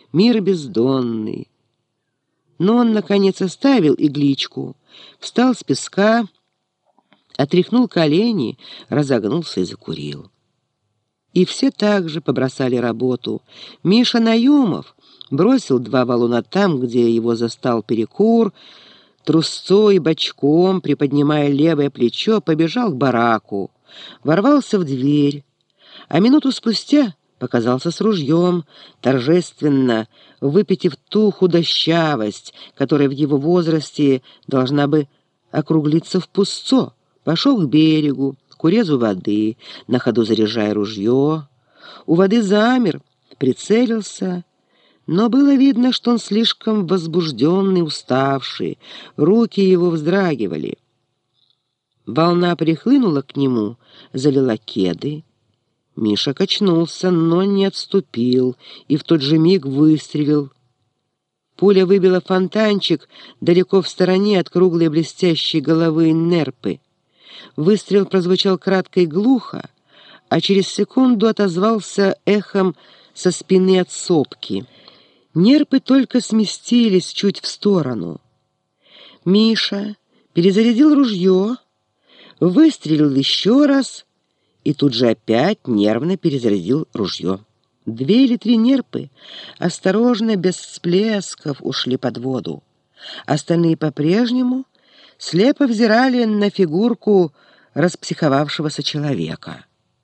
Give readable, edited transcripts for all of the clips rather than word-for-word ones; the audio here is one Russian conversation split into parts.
мир бездонный. Но он, наконец, оставил игличку, встал с песка, отряхнул колени, разогнулся и закурил. И все так же побросали работу. Миша Наюмов бросил 2 валуна там, где его застал перекур, трусцой бочком, приподнимая левое плечо, побежал к бараку, ворвался в дверь, а минуту спустя показался с ружьем, торжественно выпитив ту худощавость, которая в его возрасте должна бы округлиться в пустцо. Пошел к берегу, к урезу воды, на ходу заряжая ружье. У воды замер, прицелился, но было видно, что он слишком возбужденный, уставший, руки его вздрагивали. Волна прихлынула к нему, залила кеды. Миша качнулся, но не отступил, и в тот же миг выстрелил. Пуля выбила фонтанчик далеко в стороне от круглой блестящей головы Нерпы. Выстрел прозвучал кратко и глухо, а через секунду отозвался эхом со спины от сопки. Нерпы только сместились чуть в сторону. Миша перезарядил ружье, выстрелил еще раз и тут же опять нервно перезарядил ружье. 2 или 3 нерпы осторожно, без всплесков, ушли под воду. Остальные по-прежнему слепо взирали на фигурку распсиховавшегося человека.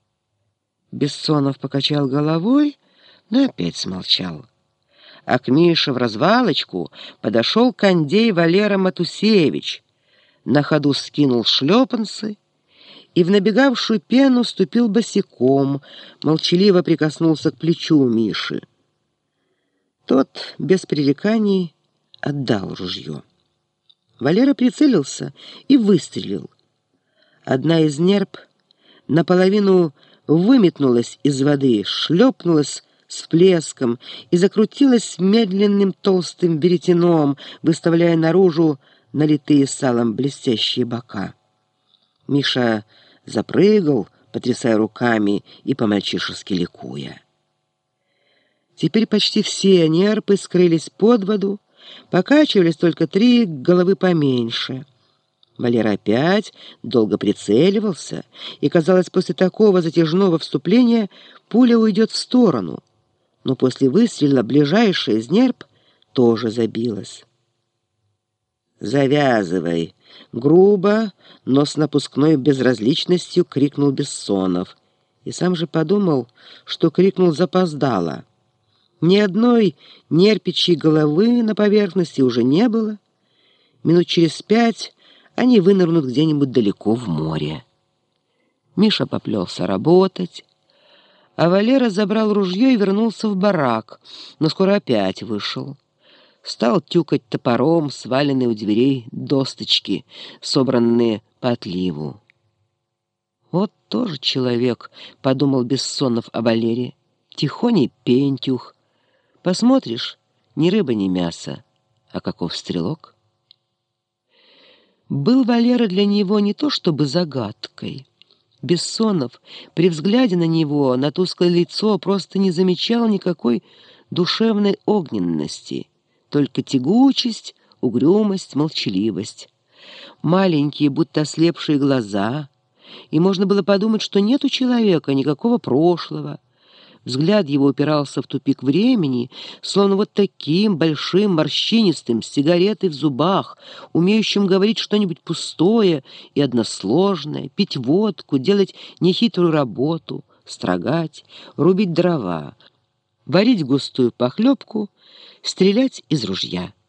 Бессонов покачал головой, но опять смолчал. А к Мише в развалочку подошел кондей Валера Матусевич, на ходу скинул шлепанцы и в набегавшую пену ступил босиком, молчаливо прикоснулся к плечу Миши. Тот без пререканий отдал ружье. Валера прицелился и выстрелил. Одна из нерп наполовину выметнулась из воды, шлепнулась с всплеском и закрутилась медленным толстым веретеном, выставляя наружу налитые салом блестящие бока. Миша запрыгал, потрясая руками и по-мальчишески ликуя. Теперь почти все нерпы скрылись под воду, покачивались только 3 головы поменьше. Валера опять долго прицеливался, и, казалось, после такого затяжного вступления пуля уйдет в сторону, но после выстрела ближайшая из нерп тоже забилась. «Завязывай!» — грубо, но с напускной безразличностью крикнул Бессонов. И сам же подумал, что крикнул запоздало. Ни одной нерпичьей головы на поверхности уже не было. Минут через 5 они вынырнут где-нибудь далеко в море. Миша поплелся работать, а Валера забрал ружье и вернулся в барак, но скоро опять вышел. Стал тюкать топором сваленные у дверей досточки, собранные по отливу. «Вот тоже человек», — подумал Бессонов о Валере, — «тихоней пентюх. Посмотришь, ни рыба, ни мясо, а каков стрелок». Был Валера для него не то чтобы загадкой. Бессонов при взгляде на него, на тусклое лицо, просто не замечал никакой душевной огненности, только тягучесть, угрюмость, молчаливость. Маленькие, будто ослепшие глаза, и можно было подумать, что нет у человека никакого прошлого. Взгляд его упирался в тупик времени, словно вот таким большим, морщинистым, с сигаретой в зубах, умеющим говорить что-нибудь пустое и односложное, пить водку, делать нехитрую работу, строгать, рубить дрова, варить густую похлебку, стрелять из ружья.